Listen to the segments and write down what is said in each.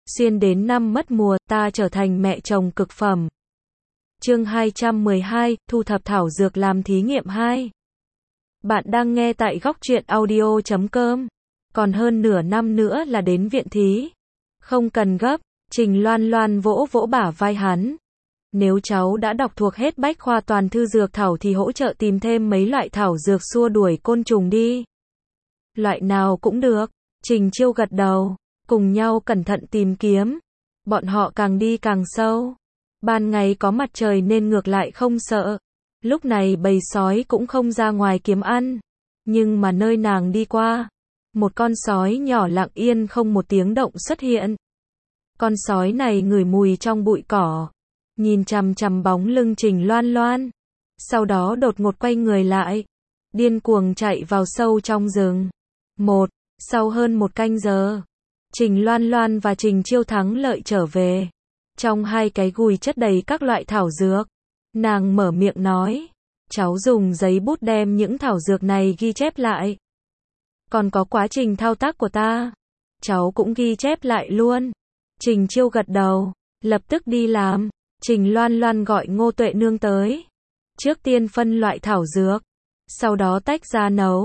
Xuyên đến năm mất mùa, ta trở thành mẹ chồng cực phẩm. Chương 212, thu thập thảo dược làm thí nghiệm 2. Bạn đang nghe tại góc truyện audio.com. Còn hơn nửa năm nữa là đến viện thí. Không cần gấp, Trình Loan Loan vỗ vỗ bả vai hắn. Nếu cháu đã đọc thuộc hết bách khoa toàn thư dược thảo thì hỗ trợ tìm thêm mấy loại thảo dược xua đuổi côn trùng đi. Loại nào cũng được, Trình Chiêu gật đầu, cùng nhau cẩn thận tìm kiếm. Bọn họ càng đi càng sâu. Ban ngày có mặt trời nên ngược lại không sợ. Lúc này bầy sói cũng không ra ngoài kiếm ăn. Nhưng mà nơi nàng đi qua, một con sói nhỏ lặng yên không một tiếng động xuất hiện. Con sói này ngửi mùi trong bụi cỏ, nhìn chằm chằm bóng lưng Trình Loan Loan. Sau đó đột ngột quay người lại, điên cuồng chạy vào sâu trong rừng. Sau hơn một canh giờ, Trình Loan Loan và Trình Chiêu thắng lợi trở về. Trong hai cái gùi chất đầy các loại thảo dược. Nàng mở miệng nói, cháu dùng giấy bút đem những thảo dược này ghi chép lại. Còn có quá trình thao tác của ta, cháu cũng ghi chép lại luôn. Trình Chiêu gật đầu, lập tức đi làm. Trình Loan Loan gọi Ngô Tuệ Nương tới. Trước tiên phân loại thảo dược, sau đó tách ra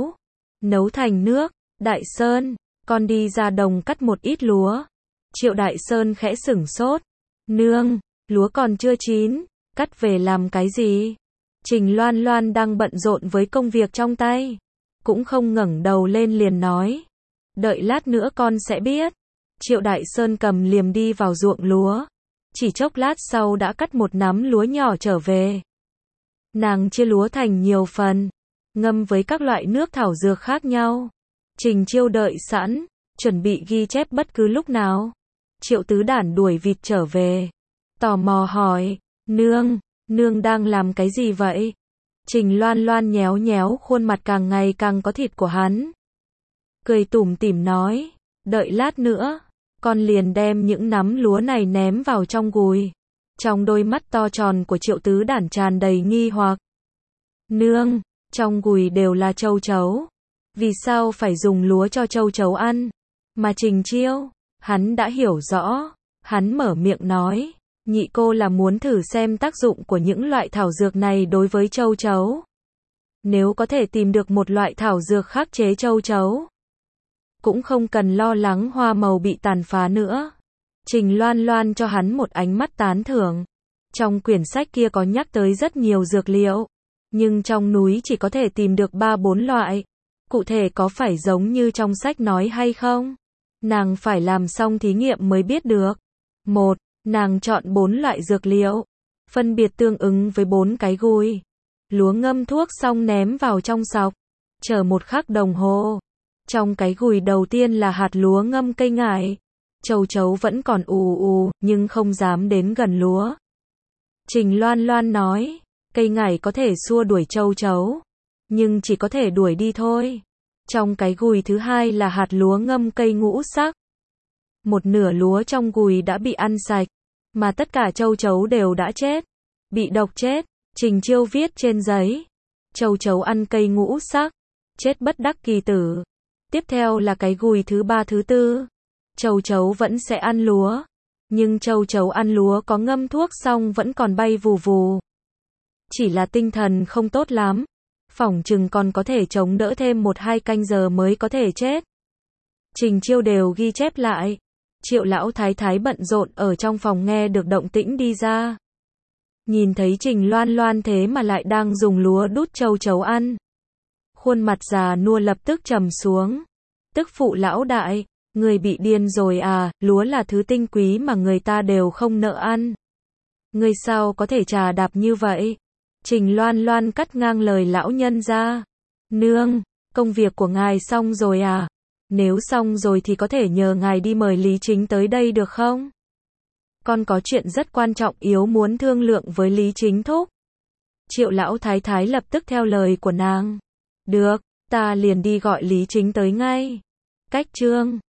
nấu thành nước. Đại Sơn, con đi ra đồng cắt một ít lúa. Triệu Đại Sơn khẽ sửng sốt. Nương, lúa còn chưa chín, cắt về làm cái gì? Trình Loan Loan đang bận rộn với công việc trong tay, cũng không ngẩng đầu lên liền nói. Đợi lát nữa con sẽ biết. Triệu Đại Sơn cầm liềm đi vào ruộng lúa. Chỉ chốc lát sau đã cắt một nắm lúa nhỏ trở về. Nàng chia lúa thành nhiều phần, ngâm với các loại nước thảo dược khác nhau. Trình Chiêu đợi sẵn, chuẩn bị ghi chép bất cứ lúc nào. Triệu Tứ Đản đuổi vịt trở về, tò mò hỏi, nương đang làm cái gì vậy? Trình Loan Loan nhéo nhéo khuôn mặt càng ngày càng có thịt của hắn, cười tủm tỉm nói, đợi lát nữa, con liền đem những nắm lúa này ném vào trong gùi. Trong đôi mắt to tròn của Triệu Tứ Đản tràn đầy nghi hoặc. Nương, trong gùi đều là châu chấu, vì sao phải dùng lúa cho châu chấu ăn? Mà Trình Chiêu, hắn đã hiểu rõ, hắn mở miệng nói, nhị cô là muốn thử xem tác dụng của những loại thảo dược này đối với châu chấu. Nếu có thể tìm được một loại thảo dược khắc chế châu chấu, cũng không cần lo lắng hoa màu bị tàn phá nữa. Trình Loan Loan cho hắn một ánh mắt tán thưởng. Trong quyển sách kia có nhắc tới rất nhiều dược liệu, nhưng trong núi chỉ có thể tìm được 3-4 loại. Cụ thể có phải giống như trong sách nói hay không? Nàng phải làm xong thí nghiệm mới biết được. Nàng chọn 4 loại dược liệu, phân biệt tương ứng với 4 cái gùi. Lúa ngâm thuốc xong ném vào trong sọc, chờ 1 khắc đồng hồ. Trong cái gùi đầu tiên là hạt lúa ngâm cây ngải. Châu chấu vẫn còn ù nhưng không dám đến gần lúa. Trình Loan Loan nói, cây ngải có thể xua đuổi châu chấu, nhưng chỉ có thể đuổi đi thôi. Trong cái gùi thứ hai là hạt lúa ngâm cây ngũ sắc. Một nửa lúa trong gùi đã bị ăn sạch, mà tất cả châu chấu đều đã chết, bị độc chết. Trình Chiêu viết trên giấy, châu chấu ăn cây ngũ sắc, chết bất đắc kỳ tử. Tiếp theo là cái gùi thứ 3 thứ 4. Châu chấu vẫn sẽ ăn lúa, nhưng châu chấu ăn lúa có ngâm thuốc xong vẫn còn bay vù vù. Chỉ là tinh thần không tốt lắm, phỏng chừng còn có thể chống đỡ thêm 1-2 canh giờ mới có thể chết. Trình Chiêu đều ghi chép lại. Triệu lão thái thái bận rộn ở trong phòng nghe được động tĩnh đi ra. Nhìn thấy Trình Loan Loan thế mà lại đang dùng lúa đút châu chấu ăn. Khuôn mặt già nua lập tức trầm xuống. Tức phụ lão đại, người bị điên rồi à, lúa là thứ tinh quý mà người ta đều không nỡ ăn. Người sao có thể trà đạp như vậy? Trình Loan Loan cắt ngang lời lão nhân ra. Nương, công việc của ngài xong rồi à? Nếu xong rồi thì có thể nhờ ngài đi mời Lý Chính tới đây được không? Con có chuyện rất quan trọng yếu muốn thương lượng với Lý Chính thúc. Triệu lão thái thái lập tức theo lời của nàng. Được, ta liền đi gọi Lý Chính tới ngay. Cách chương